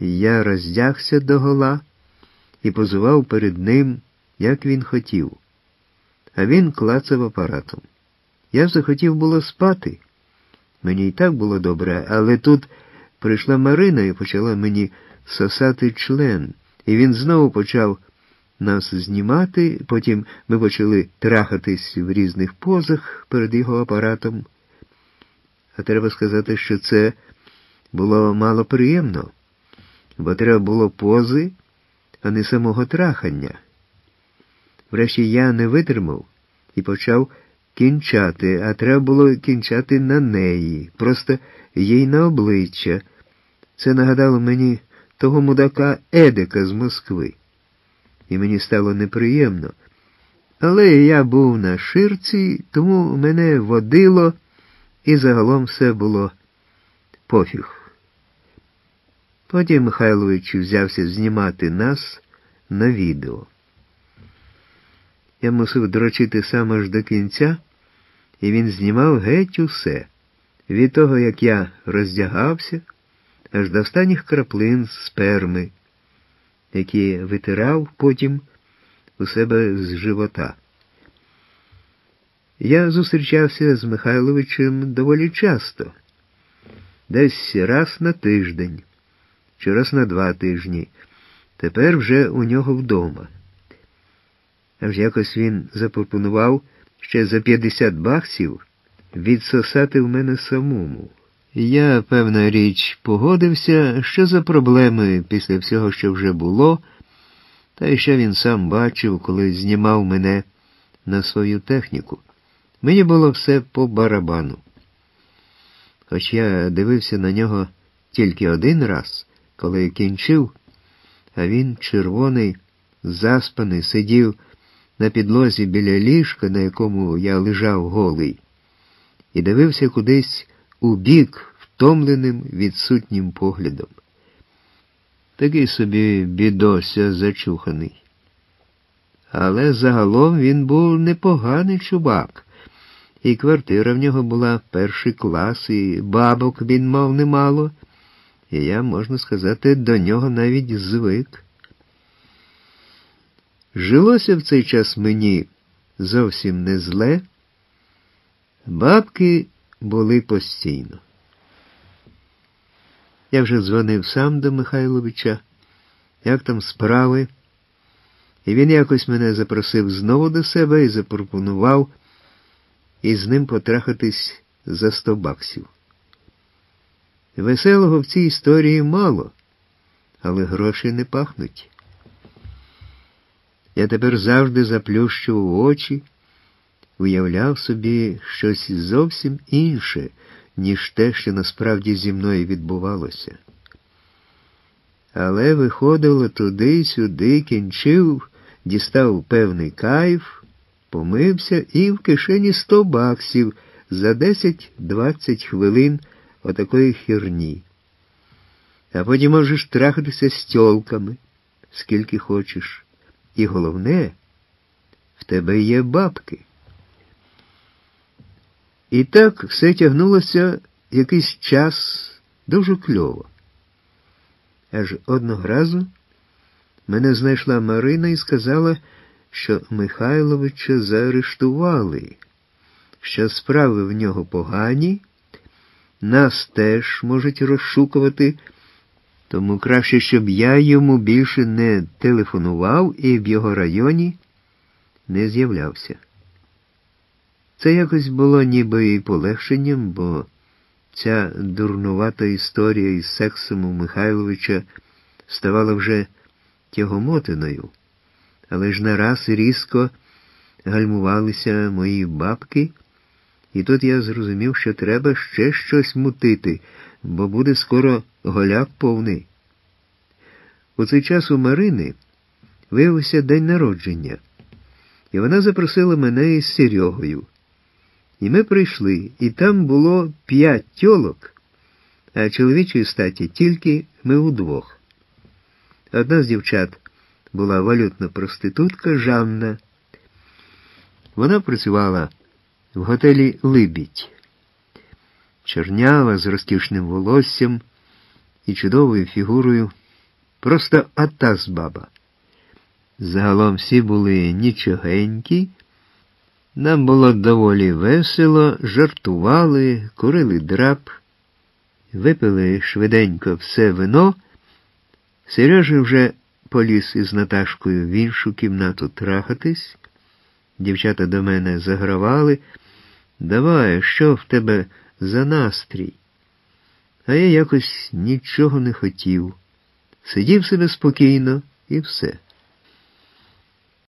Я роздягся догола і позував перед ним, як він хотів. А він клацав апаратом. Я захотів було спати. Мені й так було добре, але тут прийшла Марина і почала мені сосати член. І він знову почав нас знімати, потім ми почали трахатись в різних позах перед його апаратом. А треба сказати, що це було мало приємно, бо треба було пози, а не самого трахання. Врешті я не витримав і почав кінчати, а треба було кінчати на неї, просто їй на обличчя. Це нагадало мені того мудака Едика з Москви. І мені стало неприємно. Але я був на ширці, тому мене водило, і загалом все було пофіг. Потім Михайлович взявся знімати нас на відео. Я мусив дрочити сам аж до кінця, і він знімав геть усе. Від того, як я роздягався, аж до останніх краплин сперми, які витирав потім у себе з живота. Я зустрічався з Михайловичем доволі часто, десь раз на тиждень, чи раз на 2 тижні, тепер вже у нього вдома. Аж якось він запропонував ще за $50 відсосати в мене самому. Я, певна річ, погодився, що за проблеми після всього, що вже було, та й що він сам бачив, коли знімав мене на свою техніку. Мені було все по барабану. Хоч я дивився на нього тільки один раз, коли кінчив, а він, червоний, заспаний, сидів на підлозі біля ліжка, на якому я лежав голий, і дивився кудись у бік втомленим відсутнім поглядом. Такий собі бідося зачуханий. Але загалом він був непоганий чувак. І квартира в нього була 1-й клас, і бабок він мав немало, і я, можна сказати, до нього навіть звик. Жилося в цей час мені зовсім не зле, бабки були постійно. Я вже дзвонив сам до Михайловича, як там справи, і він якось мене запросив знову до себе і запропонував із ним потрахатись за $100. Веселого в цій історії мало, але гроші не пахнуть. Я тепер завжди заплющував очі, уявляв собі щось зовсім інше, ніж те, що насправді зі мною відбувалося. Але виходило туди-сюди, кінчив, дістав певний кайф, помився і в кишені $100 за 10-20 хвилин отакої херні. А потім можеш трахатися з тьолками, скільки хочеш. І головне, в тебе є бабки. І так все тягнулося якийсь час дуже кльово. Аж одного разу мене знайшла Марина і сказала, що Михайловича заарештували, що справи в нього погані, нас теж можуть розшукувати, тому краще, щоб я йому більше не телефонував і в його районі не з'являвся. Це якось було ніби і полегшенням, бо ця дурнувата історія із сексом у Михайловича ставала вже тягомотиною. Але ж нараз різко гальмувалися мої бабки, і тут я зрозумів, що треба ще щось мутити, бо буде скоро голяк повний. У цей час у Марини виявився день народження, і вона запросила мене із Серегою. І ми прийшли, і там було 5 тьолок, а чоловічої статі тільки ми удвох. Одна з дівчат була валютна проститутка Жанна. Вона працювала в готелі «Либідь». Чорнява, з розкішним волоссям і чудовою фігурою, Просто атас баба. Загалом всі були нічогенькі. Нам було доволі весело, жартували, курили драп, випили швиденько все вино. Сережа вже поліз із Наташкою в іншу кімнату трахатись. Дівчата до мене загравали. «Давай, що в тебе за настрій?» А я якось нічого не хотів. Сидів себе спокійно і все.